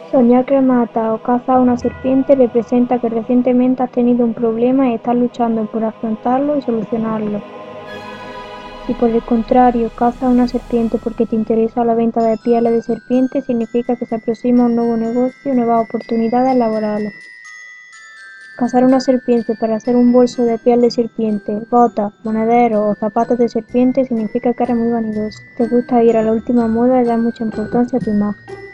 Soñar que matas o cazas a una serpiente representa que recientemente has tenido un problema y estás luchando por afrontarlo y solucionarlo. Si por el contrario cazas a una serpiente porque te interesa la venta de pieles de serpiente, significa que se aproxima un nuevo negocio y nuevas oportunidades laborales. Cazar una serpiente para hacer un bolso de piel de serpiente, botas, monederos o zapatos de serpiente significa que eres muy vanidoso. Te gusta ir a la última moda y das mucha importancia a tu imagen.